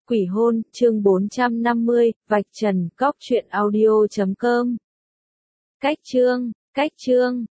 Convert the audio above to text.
Quỷ hôn, chương 450, vạch trần, cóc truyện audio.com. Cách chương.